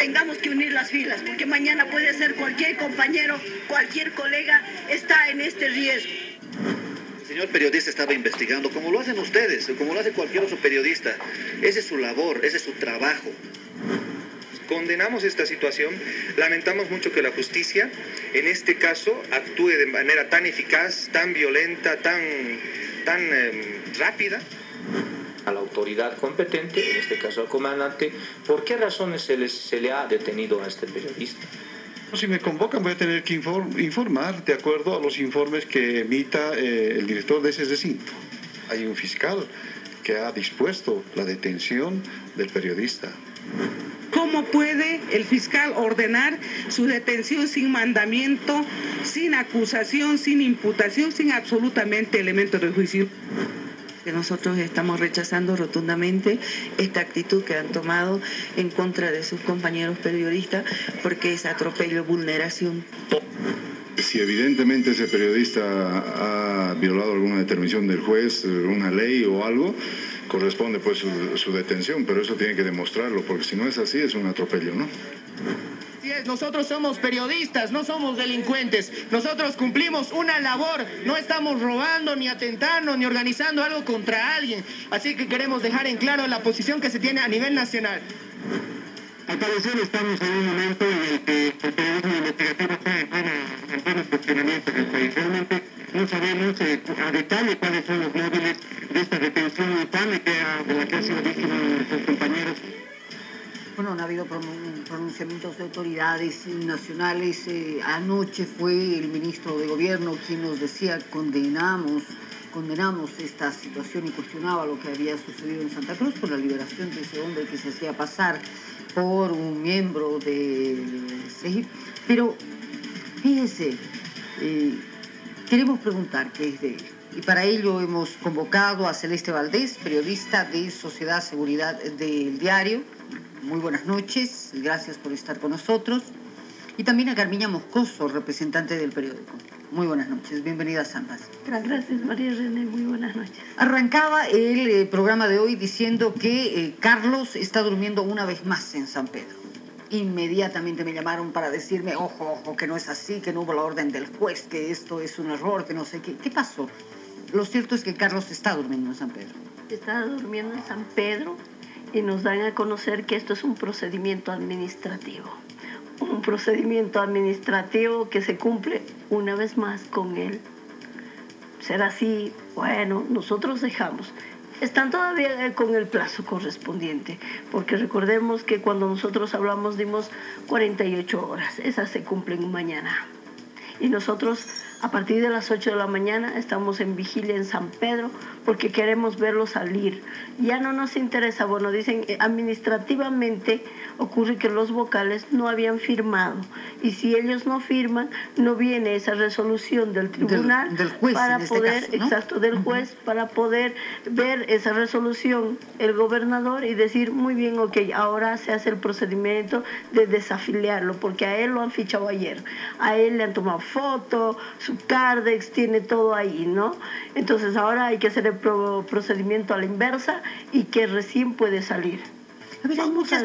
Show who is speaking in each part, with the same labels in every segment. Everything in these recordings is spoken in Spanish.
Speaker 1: tengamos que unir las filas, porque mañana puede ser cualquier compañero, cualquier colega está en este riesgo.
Speaker 2: El señor periodista estaba investigando, como lo hacen ustedes, como lo hace cualquier otro periodista. Ese es su labor, ese es su trabajo.
Speaker 3: Condenamos esta situación, lamentamos mucho que la justicia, en este caso, actúe de manera tan eficaz, tan violenta, tan rápida.
Speaker 4: A la autoridad competente, en este caso al comandante, ¿por qué razones se le ha detenido a este periodista?
Speaker 5: Si me convocan voy a tener que informar de acuerdo a los informes que emita el director de ese recinto. Hay un fiscal que ha dispuesto la detención del periodista.
Speaker 6: ¿Cómo puede el fiscal ordenar su detención sin mandamiento, sin acusación, sin imputación, sin absolutamente elemento de juicio?
Speaker 7: Nosotros estamos rechazando rotundamente esta actitud que han tomado en contra de sus compañeros periodistas porque es atropello, vulneración.
Speaker 8: Si evidentemente ese periodista ha violado alguna determinación del juez, una ley o algo, corresponde pues su detención, pero eso tiene que demostrarlo, porque si no es así es un atropello, ¿no?
Speaker 9: Nosotros somos periodistas, no somos delincuentes. Nosotros cumplimos una labor, no estamos robando, ni atentando, ni organizando algo contra alguien. Así que queremos dejar en claro la posición que se tiene a nivel nacional.
Speaker 10: Al parecer estamos en un momento en el que el periodismo investigativo está en varios cuestionamientos del país. Realmente no sabemos a detalle cuáles son los móviles de esta detención infame de la que han sido víctimas nuestros compañeros.
Speaker 11: Bueno, no ha habido pronunciamientos de autoridades nacionales. Anoche fue el ministro de Gobierno quien nos decía condenamos esta situación y cuestionaba lo que había sucedido en Santa Cruz con la liberación de ese hombre que se hacía pasar por un miembro de CEGIP. Pero fíjese, queremos preguntar qué es de él. Y para ello hemos convocado a Celeste Valdés, periodista de Sociedad Seguridad del Diario. Muy buenas noches, gracias por estar con nosotros. Y también a Carmiña Moscoso, representante del periódico. Muy buenas noches, bienvenidas ambas.
Speaker 12: Gracias, María René, muy buenas noches.
Speaker 11: Arrancaba el programa de hoy diciendo que Carlos está durmiendo una vez más en San Pedro. Inmediatamente me llamaron para decirme, ojo, que no es así, que no hubo la orden del juez, que esto es un error, que no sé qué. ¿Qué pasó? Lo cierto es que Carlos está durmiendo en San Pedro.
Speaker 12: Está durmiendo en San Pedro y nos dan a conocer que esto es un procedimiento administrativo. Un procedimiento administrativo que se cumple una vez más con él. Será así, bueno, nosotros dejamos. Están todavía con el plazo correspondiente, porque recordemos que cuando nosotros hablamos dimos 48 horas, esas se cumplen mañana. Y nosotros a partir de las 8 de la mañana estamos en vigilia en San Pedro porque queremos verlo salir. Ya no nos interesa, bueno, dicen administrativamente ocurre que los vocales no habían firmado y si ellos no firman no viene esa resolución del tribunal
Speaker 11: del juez,
Speaker 12: para
Speaker 11: en
Speaker 12: poder,
Speaker 11: este caso, ¿no?
Speaker 12: Exacto, del juez, para poder ver esa resolución el gobernador y decir muy bien, ok, ahora se hace el procedimiento de desafiliarlo porque a él lo han fichado ayer, a él le han tomado foto, su Cardex, tiene todo ahí, ¿no? Entonces ahora hay que hacer el procedimiento a la inversa y que recién puede salir.
Speaker 11: A ver, hay muchas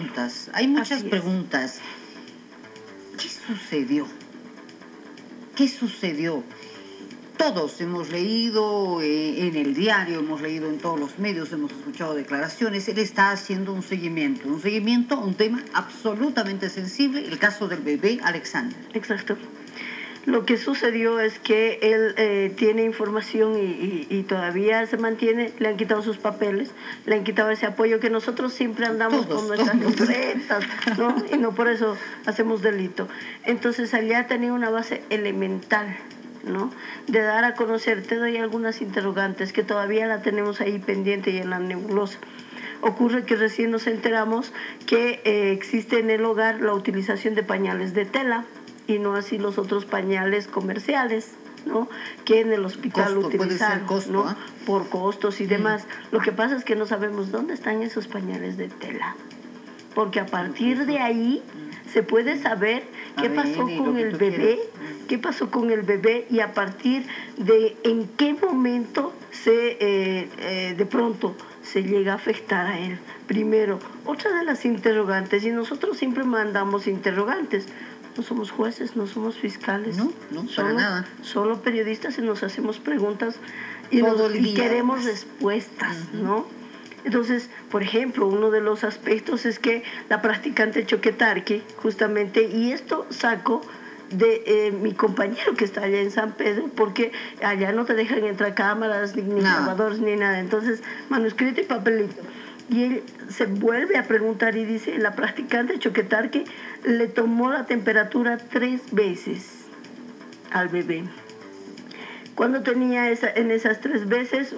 Speaker 11: preguntas. ¿Qué sucedió? ¿Qué sucedió? Todos hemos leído en el diario, hemos leído en todos los medios, hemos escuchado declaraciones. Él está haciendo un seguimiento a un tema absolutamente sensible, el caso del bebé Alexander.
Speaker 12: Exacto. Lo que sucedió es que él tiene información y todavía se mantiene, le han quitado sus papeles, le han quitado ese apoyo que nosotros siempre andamos con nuestras libretas, ¿no? Y no por eso hacemos delito. Entonces allá tenía una base elemental, ¿no? De dar a conocer, te doy algunas interrogantes que todavía la tenemos ahí pendiente y en la nebulosa. Ocurre que recién nos enteramos que existe en el hogar la utilización de pañales de tela y no así los otros pañales comerciales, ¿no? Que en el hospital utilizan, ¿no? ¿Eh? Por costos y demás. Lo que pasa es que no sabemos dónde están esos pañales de tela, porque a partir de ahí se puede saber qué pasó con el bebé, y a partir de en qué momento de pronto se llega a afectar a él. Primero, otra de las interrogantes, y nosotros siempre mandamos interrogantes, no somos jueces, no somos fiscales,
Speaker 11: no, para nada.
Speaker 12: Solo periodistas y nos hacemos preguntas y queremos respuestas, ¿no? Entonces, por ejemplo, uno de los aspectos es que la practicante Choquetarque, justamente, y esto saco de mi compañero que está allá en San Pedro, porque allá no te dejan entrar cámaras, ni grabadores, ni nada. Entonces, manuscrito y papelito. Y él se vuelve a preguntar y dice, la practicante Choquetarque le tomó la temperatura 3 veces al bebé. Cuando tenía en esas 3 veces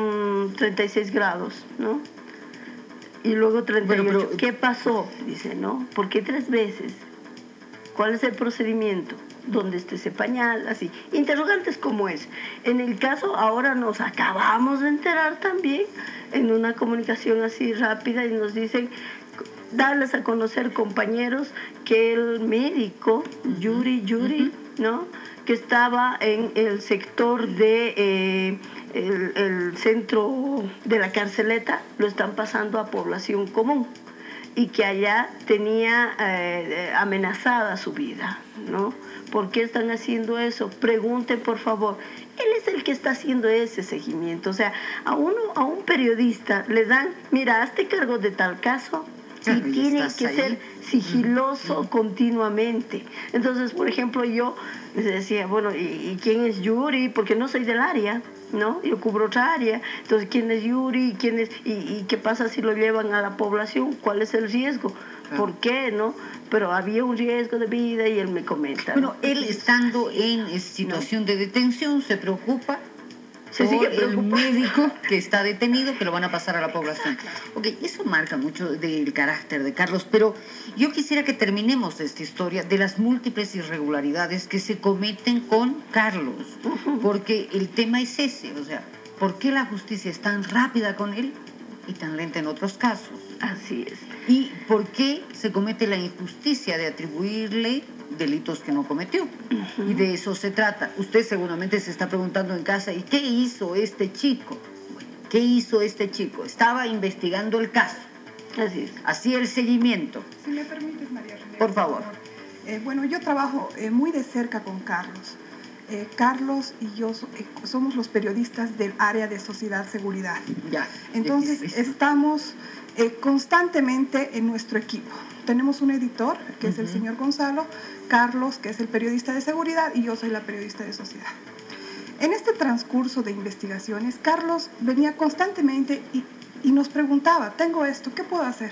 Speaker 12: 36 grados, ¿no? Y luego 38. Pero, ¿qué pasó? Dice, ¿no? ¿Por qué 3 veces? ¿Cuál es el procedimiento? ¿Dónde está ese pañal? Así. Interrogantes como es. En el caso, ahora nos acabamos de enterar también en una comunicación así rápida y nos dicen, darles a conocer, compañeros, que el médico, Yuri, ¿no?, que estaba en el sector de el centro de la Carceleta, lo están pasando a población común y que allá tenía amenazada su vida, ¿no? ¿Por qué están haciendo eso? Pregunten, por favor. Él es el que está haciendo ese seguimiento. O sea, a un periodista le dan, mira, hazte cargo de tal caso, y tiene que ser sigiloso continuamente. Entonces, por ejemplo, yo les decía, bueno, ¿y quién es Yuri? Porque no soy del área, ¿no? Yo cubro otra área. Entonces, ¿quién es Yuri? ¿Y qué pasa si lo llevan a la población? ¿Cuál es el riesgo? ¿Por qué, no? Pero había un riesgo de vida y él me comenta.
Speaker 11: Bueno, él estando en situación de detención se preocupa por el médico que está detenido, que lo van a pasar a la población. Ok, eso marca mucho del carácter de Carlos, pero yo quisiera que terminemos esta historia de las múltiples irregularidades que se cometen con Carlos, porque el tema es ese, o sea, ¿por qué la justicia es tan rápida con él y tan lenta en otros casos?
Speaker 12: Así es.
Speaker 11: ¿Y por qué se comete la injusticia de atribuirle delitos que no cometió? Y de eso se trata. Usted seguramente se está preguntando en casa, ¿y qué hizo este chico? ¿Qué hizo este chico? Estaba investigando el caso.
Speaker 12: Así es.
Speaker 11: Hacía el seguimiento.
Speaker 13: Si me permites, María René.
Speaker 11: Por favor.
Speaker 13: Bueno, yo trabajo muy de cerca con Carlos. Carlos y yo somos los periodistas del área de sociedad seguridad.
Speaker 11: Ya.
Speaker 13: Entonces, estamos constantemente en nuestro equipo. Tenemos un editor, que es el señor Gonzalo, Carlos, que es el periodista de seguridad, y yo soy la periodista de sociedad. En este transcurso de investigaciones, Carlos venía constantemente y nos preguntaba, tengo esto, ¿qué puedo hacer?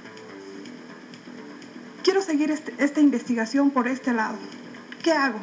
Speaker 13: Quiero seguir esta investigación por este lado. ¿Qué hago?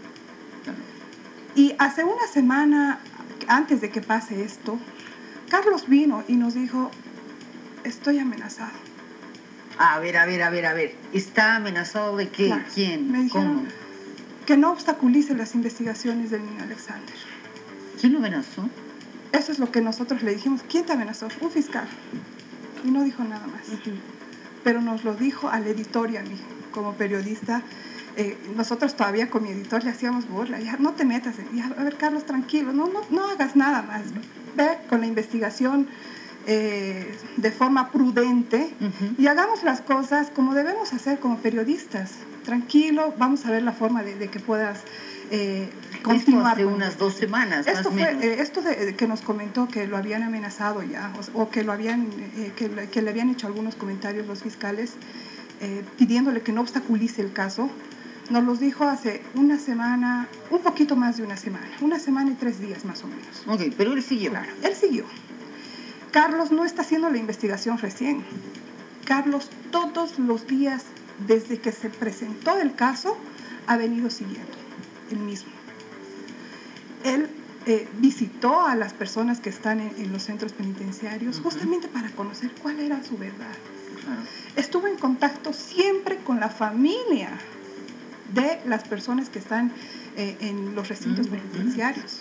Speaker 13: Y hace una semana, antes de que pase esto, Carlos vino y nos dijo, estoy amenazado.
Speaker 11: A ver. ¿Está amenazado de qué?
Speaker 13: Claro.
Speaker 11: ¿Quién?
Speaker 13: Me dijeron
Speaker 11: ¿Cómo?
Speaker 13: que no obstaculice las investigaciones del niño Alexander.
Speaker 11: ¿Quién lo amenazó?
Speaker 13: Eso es lo que nosotros le dijimos. ¿Quién te amenazó? Un fiscal. Y no dijo nada más. Pero nos lo dijo al editor y a mí, como periodista. Nosotros todavía con mi editor le hacíamos burla. Ya, no te metas. A ver, Carlos, tranquilo. No hagas nada más. Ve con la investigación de forma prudente y hagamos las cosas como debemos hacer como periodistas. Tranquilo, vamos a ver la forma de que puedas continuar.
Speaker 11: Esto hace unas 2 semanas,
Speaker 13: esto
Speaker 11: más o menos.
Speaker 13: Esto de que nos comentó que lo habían amenazado ya, o que le habían hecho algunos comentarios los fiscales pidiéndole que no obstaculice el caso, nos los dijo hace una semana, un poquito más de una semana y 3 días más o menos.
Speaker 11: Ok, pero él siguió.
Speaker 13: Claro, él siguió. Carlos no está haciendo la investigación recién. Carlos todos los días, desde que se presentó el caso, ha venido siguiendo el mismo. Él visitó a las personas que están en los centros penitenciarios justamente para conocer cuál era su verdad. Estuvo en contacto siempre con la familia de las personas que están en los recintos penitenciarios.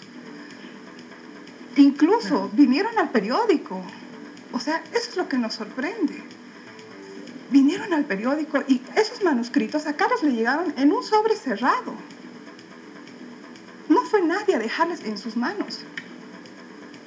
Speaker 13: Incluso vinieron al periódico. O sea, eso es lo que nos sorprende. Vinieron al periódico y esos manuscritos a Carlos le llegaron en un sobre cerrado. No fue nadie a dejarles en sus manos.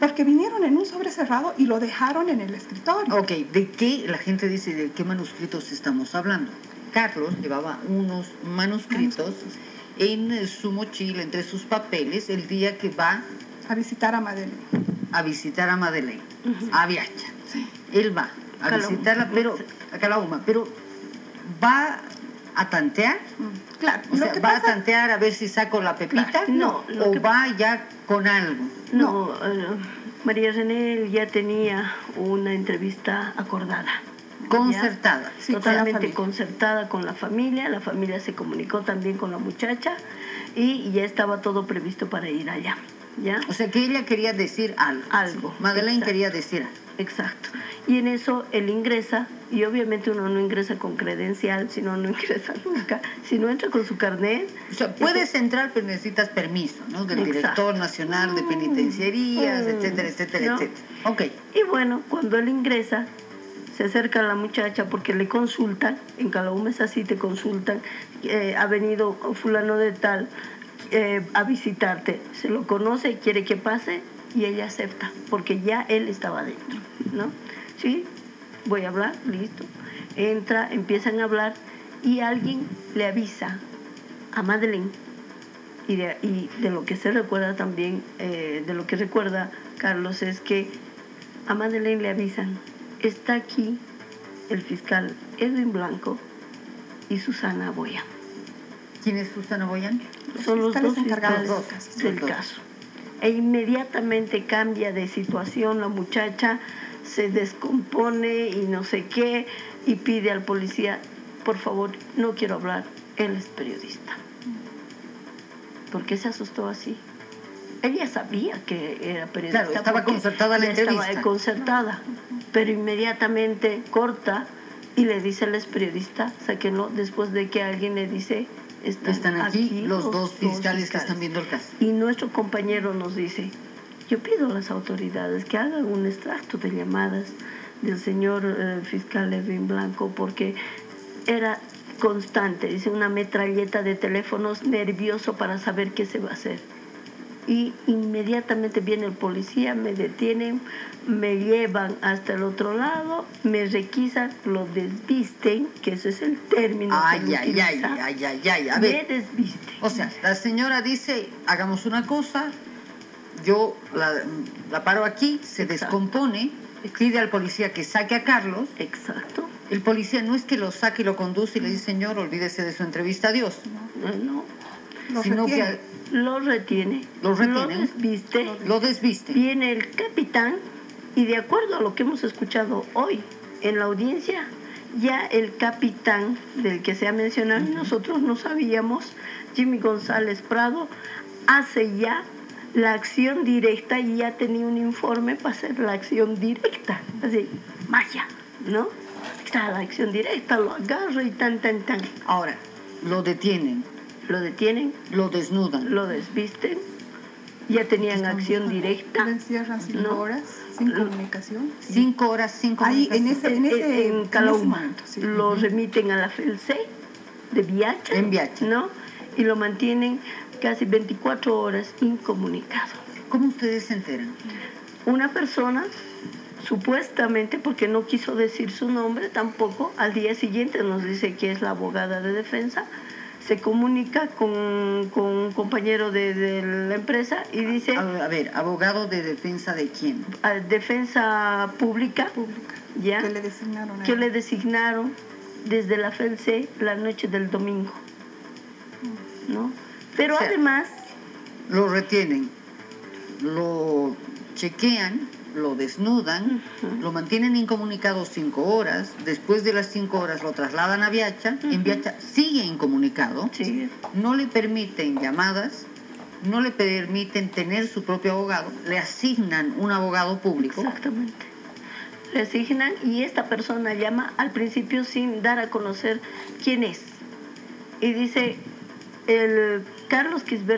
Speaker 13: porque vinieron en un sobre cerrado y lo dejaron en el escritorio.
Speaker 11: Ok, ¿de qué la gente dice, de qué manuscritos estamos hablando? Carlos llevaba unos manuscritos en su mochila, entre sus papeles, el día que va
Speaker 13: a visitar a Madeleine.
Speaker 11: A visitar a Madeleine, a Viacha. Sí. Él va a visitarla, pero a Calauma, pero va a tantear.
Speaker 13: Claro.
Speaker 11: O sea, va a tantear a ver si saco la pepita.
Speaker 12: No,
Speaker 11: o va ya con algo.
Speaker 12: No, María René ya tenía una entrevista acordada.
Speaker 11: Concertada.
Speaker 12: Sí, totalmente concertada con la familia se comunicó también con la muchacha y ya estaba todo previsto para ir allá. ¿Ya?
Speaker 11: O sea que ella quería decir algo. Sí, Madeleine quería decir algo.
Speaker 12: Exacto. Y en eso él ingresa, y obviamente uno no ingresa con credencial, sino no ingresa nunca, si no entra con su carnet.
Speaker 11: O sea, puedes entrar, pero necesitas permiso, ¿no? Del Director Nacional de Penitenciarías, etcétera, etcétera, etcétera. Ok.
Speaker 12: Y bueno, cuando él ingresa, se acerca a la muchacha porque le consultan, en Calauma es así, te consultan, ha venido fulano de tal a visitarte, se lo conoce, quiere que pase, y ella acepta, porque ya él estaba dentro, ¿no? Sí, voy a hablar, listo. Entra, empiezan a hablar, y alguien le avisa a Madeleine, y de lo que se recuerda también, de lo que recuerda Carlos, es que a Madeleine le avisan, está aquí el fiscal Edwin Blanco y Susana Boyan.
Speaker 11: ¿Quién es Susana Boyan?
Speaker 12: Son los dos fiscales del caso. E inmediatamente cambia de situación, la muchacha se descompone y no sé qué, y pide al policía, por favor, no quiero hablar, él es periodista. ¿Por qué se asustó así? Ella sabía que era periodista.
Speaker 11: Claro, estaba concertada la entrevista.
Speaker 12: Estaba concertada, pero inmediatamente corta y le dice al periodista, sáquenlo, después de que alguien le dice,
Speaker 11: están aquí los dos fiscales que están viendo el caso.
Speaker 12: Y nuestro compañero nos dice, yo pido a las autoridades que hagan un extracto de llamadas del señor fiscal Edwin Blanco, porque era constante, dice, una metralleta de teléfonos, nervioso para saber qué se va a hacer. Y inmediatamente viene el policía, me detienen, me llevan hasta el otro lado, me requisan, lo desvisten, que ese es el término
Speaker 11: ay,
Speaker 12: que
Speaker 11: ay, a ver.
Speaker 12: Me desvisten.
Speaker 11: O sea, la señora dice, hagamos una cosa, yo la paro aquí, se descompone, pide al policía que saque a Carlos.
Speaker 12: Exacto.
Speaker 11: El policía no es que lo saque y lo conduce y le dice, señor, olvídese de su entrevista, adiós.
Speaker 12: No.
Speaker 11: Sino que
Speaker 12: lo retiene. Lo desviste. Viene el capitán y de acuerdo a lo que hemos escuchado hoy en la audiencia, ya el capitán del que se ha mencionado, nosotros no sabíamos, Jimmy González Prado, hace ya la acción directa y ya tenía un informe para hacer la acción directa. Así, magia, ¿no? Está la acción directa, lo agarra y tan.
Speaker 11: Ahora, lo detienen.
Speaker 12: Lo desnudan, lo desvisten, ya tenían acción directa.
Speaker 13: Lo encierran 5 horas sin comunicación.
Speaker 11: 5 horas sin comunicación.
Speaker 13: Ahí
Speaker 12: en Calauma. Sí. Lo remiten a la FELC de Viacha.
Speaker 11: En Viacha.
Speaker 12: ¿No? Y lo mantienen casi 24 horas incomunicado.
Speaker 11: ¿Cómo ustedes se enteran?
Speaker 12: Una persona, supuestamente, porque no quiso decir su nombre tampoco, al día siguiente nos dice que es la abogada de defensa, se comunica con un compañero de la empresa y dice...
Speaker 11: A ver, ¿abogado de defensa de quién?
Speaker 12: Defensa pública. ¿Ya?
Speaker 13: Que le
Speaker 12: designaron desde la FELC la noche del domingo. ¿No? Pero además...
Speaker 11: Lo retienen, lo chequean, lo desnudan, lo mantienen incomunicado 5 horas, después de las 5 horas lo trasladan a Viacha, en Viacha sigue incomunicado, no le permiten llamadas, no le permiten tener su propio abogado, le asignan un abogado público.
Speaker 12: Exactamente. Le asignan y esta persona llama al principio sin dar a conocer quién es. Y dice, el Carlos Quisber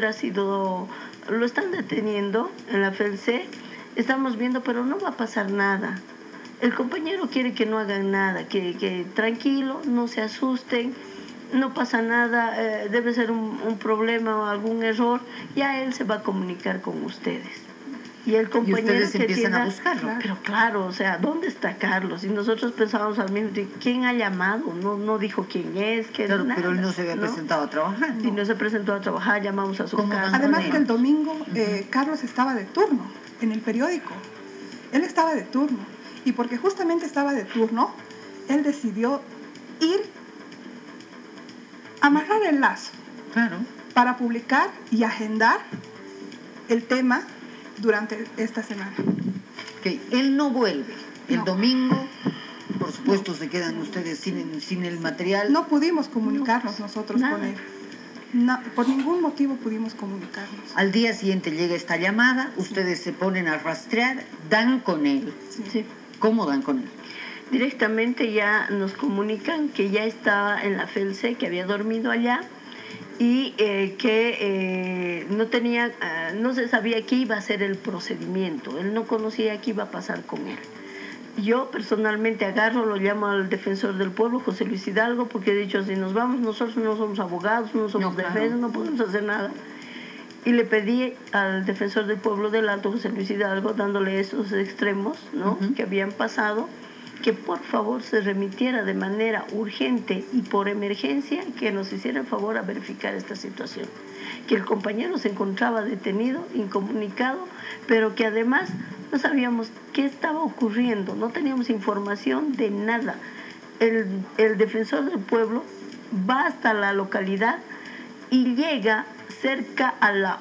Speaker 12: lo están deteniendo en la FELC. Estamos viendo, pero no va a pasar nada. El compañero quiere que no hagan nada, que tranquilo, no se asusten, no pasa nada, debe ser un problema o algún error, ya él se va a comunicar con ustedes. Y el compañero
Speaker 11: ustedes
Speaker 12: que
Speaker 11: empiezan
Speaker 12: tiene,
Speaker 11: a buscarlo.
Speaker 12: Pero claro, o sea, ¿dónde está Carlos? Y nosotros pensábamos al mismo tiempo, ¿quién ha llamado? No dijo quién es,
Speaker 11: Claro,
Speaker 12: nada,
Speaker 11: pero él no se había presentado a trabajar.
Speaker 12: Y no se presentó a trabajar, llamamos a su casa.
Speaker 13: Además que el domingo Carlos estaba de turno en el periódico. Él estaba de turno. Y porque justamente estaba de turno, él decidió ir a amarrar el lazo.
Speaker 11: Claro.
Speaker 13: Para publicar y agendar el tema durante esta semana.
Speaker 11: Okay. Él no vuelve. El domingo, por supuesto, se quedan ustedes sin el material.
Speaker 13: No pudimos comunicarnos nosotros con él. No, por ningún motivo pudimos comunicarnos.
Speaker 11: Al día siguiente llega esta llamada, ustedes se ponen a rastrear, dan con él.
Speaker 12: Sí.
Speaker 11: ¿Cómo dan con él?
Speaker 12: Directamente ya nos comunican que ya estaba en la FELCE, que había dormido allá y que no se sabía qué iba a ser el procedimiento. Él no conocía qué iba a pasar con él. Yo personalmente agarro, lo llamo al defensor del pueblo, José Luis Hidalgo, porque he dicho, si nos vamos, nosotros no somos abogados, no somos defensores, no podemos hacer nada. Y le pedí al defensor del pueblo del Alto, José Luis Hidalgo, dándole esos extremos, ¿no? Que habían pasado, que por favor se remitiera de manera urgente y por emergencia, que nos hiciera el favor a verificar esta situación. Que el compañero se encontraba detenido, incomunicado, pero que además no sabíamos qué estaba ocurriendo, no teníamos información de nada. El defensor del pueblo va hasta la localidad y llega cerca a la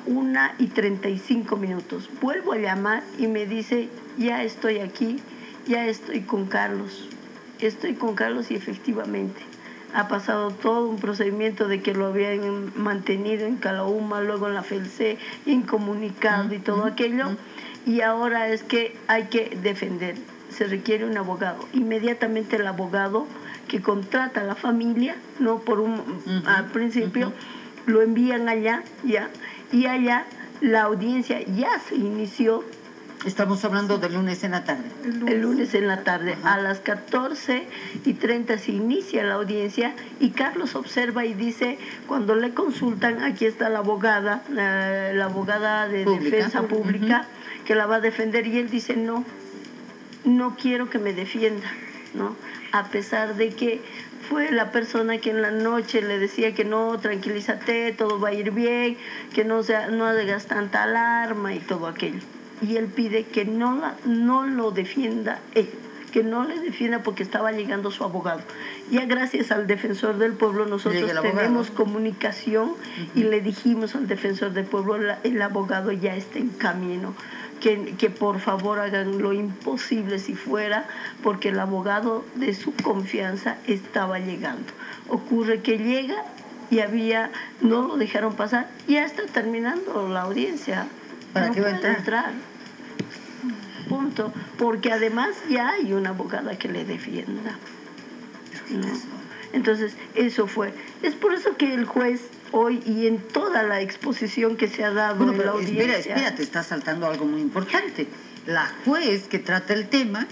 Speaker 12: 1:35. Vuelvo a llamar y me dice, ya estoy aquí, ya estoy con Carlos. Estoy con Carlos y efectivamente ha pasado todo un procedimiento de que lo habían mantenido en Calauma, luego en la FELCE, incomunicado y todo aquello. Y ahora es que hay que defender, se requiere un abogado. Inmediatamente el abogado que contrata a la familia, no por al principio, lo envían allá, ya, y allá la audiencia ya se inició.
Speaker 11: Estamos hablando del lunes en la tarde.
Speaker 12: El lunes en la tarde. A las 14:30 se inicia la audiencia y Carlos observa y dice, cuando le consultan, aquí está la abogada de defensa pública, que la va a defender, y él dice, no quiero que me defienda, ¿no? A pesar de que fue la persona que en la noche le decía que no, tranquilízate, todo va a ir bien, que no hagas tanta alarma y todo aquello. Y él pide que no lo defienda él, que no le defienda porque estaba llegando su abogado. Ya gracias al defensor del pueblo nosotros tenemos comunicación y le dijimos al defensor del pueblo, el abogado ya está en camino, que por favor hagan lo imposible si fuera, porque el abogado de su confianza estaba llegando. Ocurre que llega y no lo dejaron pasar, ya está terminando la audiencia.
Speaker 11: ¿Para qué va a entrar?
Speaker 12: Punto. Porque además ya hay una abogada que le defienda. ¿No? Entonces, eso fue. Es por eso que el juez hoy y en toda la exposición que se ha dado en la audiencia...
Speaker 11: Espera, te está saltando algo muy importante. La juez que trata el tema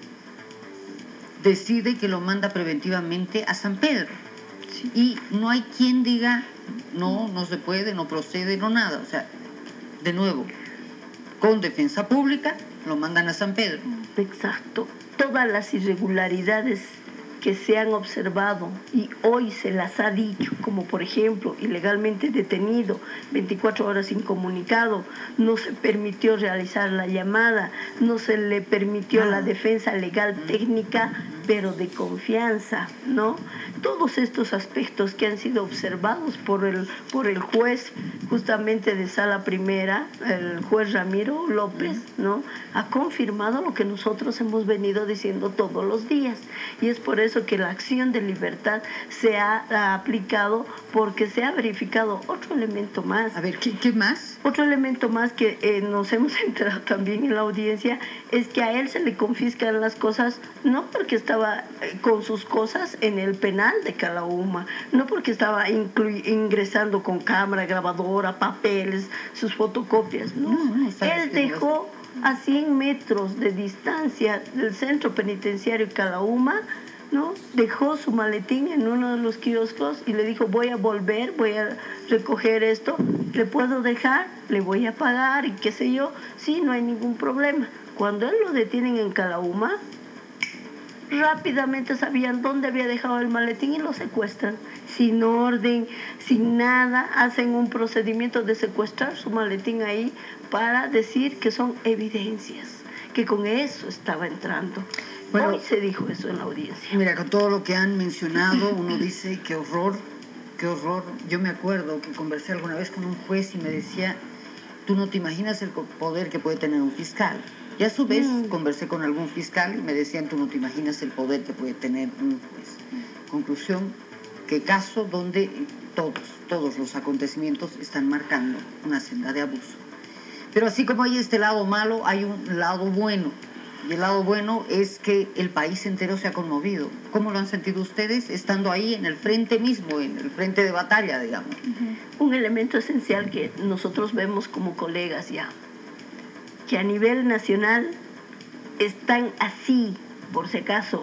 Speaker 11: decide que lo manda preventivamente a San Pedro. Sí. Y no hay quien diga, no se puede, no procede, no nada. O sea, de nuevo, con defensa pública lo mandan a San Pedro.
Speaker 12: Exacto. Todas las irregularidades que se han observado y hoy se las ha dicho, como por ejemplo, ilegalmente detenido, 24 horas incomunicado, no se permitió realizar la llamada, no se le permitió la defensa legal técnica, pero de confianza, ¿no? Todos estos aspectos que han sido observados por el juez justamente de Sala Primera, el juez Ramiro López, ¿no? Ha confirmado lo que nosotros hemos venido diciendo todos los días. Y es por eso que la acción de libertad se ha aplicado, porque se ha verificado otro elemento más.
Speaker 11: A ver, ¿qué más?
Speaker 12: Otro elemento más que nos hemos enterado también en la audiencia es que a él se le confiscan las cosas, no porque estaba con sus cosas en el penal de Calauma, no porque estaba ingresando con cámara, grabadora, papeles, sus fotocopias, no. Él dejó a 100 metros de distancia del centro penitenciario Calauma ¿no? Dejó su maletín en uno de los kioscos y le dijo, voy a volver, voy a recoger esto, ¿le puedo dejar? ¿Le voy a pagar? Y qué sé yo. Sí, no hay ningún problema. Cuando él lo detienen en Calauma, rápidamente sabían dónde había dejado el maletín y lo secuestran. Sin orden, sin nada, hacen un procedimiento de secuestrar su maletín ahí para decir que son evidencias, que con eso estaba entrando. Bueno, hoy se dijo eso en la audiencia.
Speaker 11: Mira, con todo lo que han mencionado, uno dice, qué horror, qué horror. Yo me acuerdo que conversé alguna vez con un juez y me decía, tú no te imaginas el poder que puede tener un fiscal. Y a su vez conversé con algún fiscal y me decían, tú no te imaginas el poder que puede tener un juez. Conclusión, que caso donde todos los acontecimientos están marcando una senda de abuso. Pero así como hay este lado malo, hay un lado bueno. Y el lado bueno es que el país entero se ha conmovido. ¿Cómo lo han sentido ustedes estando ahí en el frente mismo, en el frente de batalla, digamos?
Speaker 12: Un elemento esencial que nosotros vemos como colegas ya, que a nivel nacional están así, por si acaso,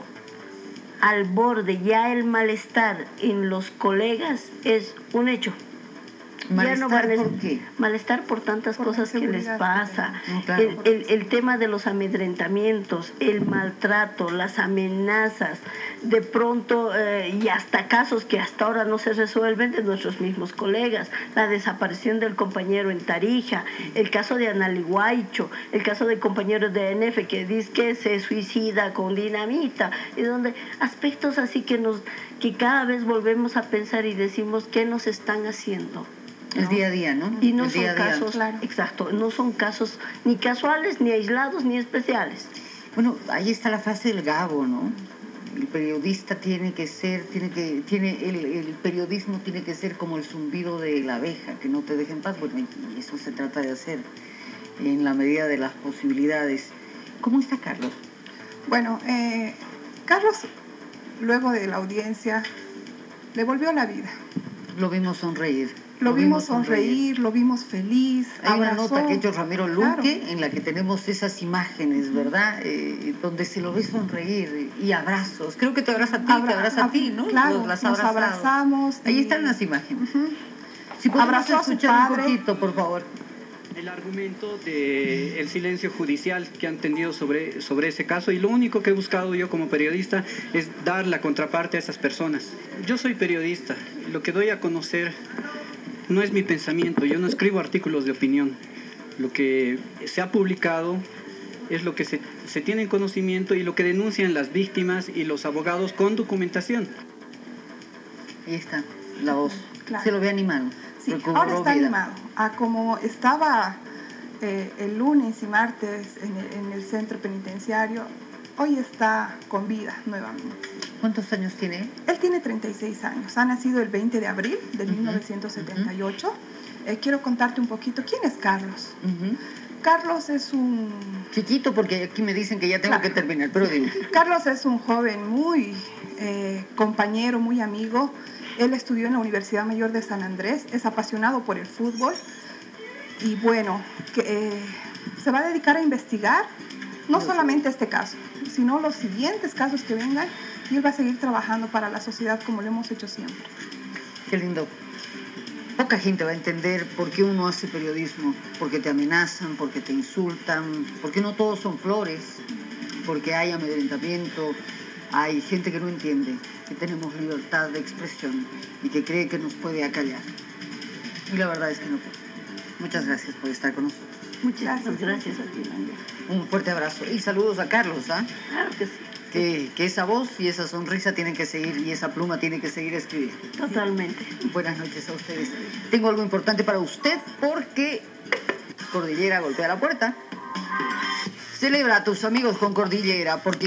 Speaker 12: al borde, ya el malestar en los colegas es un hecho.
Speaker 11: ¿Malestar por qué?
Speaker 12: Malestar por tantas cosas que les pasa. No, claro, el tema de los amedrentamientos, el maltrato, las amenazas, de pronto y hasta casos que hasta ahora no se resuelven de nuestros mismos colegas. La desaparición del compañero en Tarija, el caso de Analiguaycho, el caso de compañeros de ANF que dice que se suicida con dinamita, y donde aspectos así que cada vez volvemos a pensar y decimos ¿qué nos están haciendo?
Speaker 11: El día a día, ¿no?
Speaker 12: Y no son casos, claro. Exacto, no son casos ni casuales, ni aislados, ni especiales.
Speaker 11: Bueno, ahí está la frase del Gabo, ¿no? El periodista tiene que ser, el periodismo tiene que ser como el zumbido de la abeja, que no te deje en paz. Bueno, y eso se trata de hacer en la medida de las posibilidades. ¿Cómo está Carlos?
Speaker 13: Bueno, Carlos, luego de la audiencia, le volvió la vida.
Speaker 11: Lo vimos sonreír.
Speaker 13: Lo vimos sonreír, lo vimos feliz.
Speaker 11: Hay una nota que ha hecho Ramiro Luque, claro, en la que tenemos esas imágenes, ¿verdad? Donde se lo ve sonreír y abrazos. Creo que te abraza a ti, te abraza a ti, ¿no?
Speaker 13: Claro, nos abrazamos.
Speaker 11: Ahí están las imágenes. Si podemos escuchar un poquito, por favor.
Speaker 14: El argumento del silencio judicial que han tenido sobre ese caso, y lo único que he buscado yo como periodista es dar la contraparte a esas personas. Yo soy periodista, lo que doy a conocer no es mi pensamiento, yo no escribo artículos de opinión. Lo que se ha publicado es lo que se tiene en conocimiento y lo que denuncian las víctimas y los abogados con documentación.
Speaker 11: Ahí está, la voz. Claro. Se lo ve animado.
Speaker 13: Sí, ahora está animado. Como estaba el lunes y martes en el centro penitenciario, hoy está con vida nuevamente.
Speaker 11: ¿Cuántos años tiene él?
Speaker 13: Él tiene 36 años. Ha nacido el 20 de abril de 1978. Quiero contarte un poquito. ¿Quién es Carlos? Carlos es un...
Speaker 11: Chiquito, porque aquí me dicen que ya tengo que terminar, pero dime.
Speaker 13: Carlos es un joven muy compañero, muy amigo. Él estudió en la Universidad Mayor de San Andrés. Es apasionado por el fútbol. Y bueno, se va a dedicar a investigar no solamente este caso, sino los siguientes casos que vengan, y él va a seguir trabajando para la sociedad como lo hemos hecho siempre.
Speaker 11: Qué lindo. Poca gente va a entender por qué uno hace periodismo, porque te amenazan, porque te insultan, porque no todos son flores, porque hay amedrentamiento, hay gente que no entiende que tenemos libertad de expresión y que cree que nos puede acallar. Y la verdad es que no puede. Muchas gracias por estar con nosotros.
Speaker 12: Muchas gracias a ti, María.
Speaker 11: Un fuerte abrazo y saludos a Carlos, ¿ah?
Speaker 12: Claro que sí.
Speaker 11: Que esa voz y esa sonrisa tienen que seguir, y esa pluma tiene que seguir escribiendo.
Speaker 12: Totalmente.
Speaker 11: Buenas noches a ustedes. Tengo algo importante para usted, porque Cordillera golpea la puerta. Celebra a tus amigos con Cordillera, porque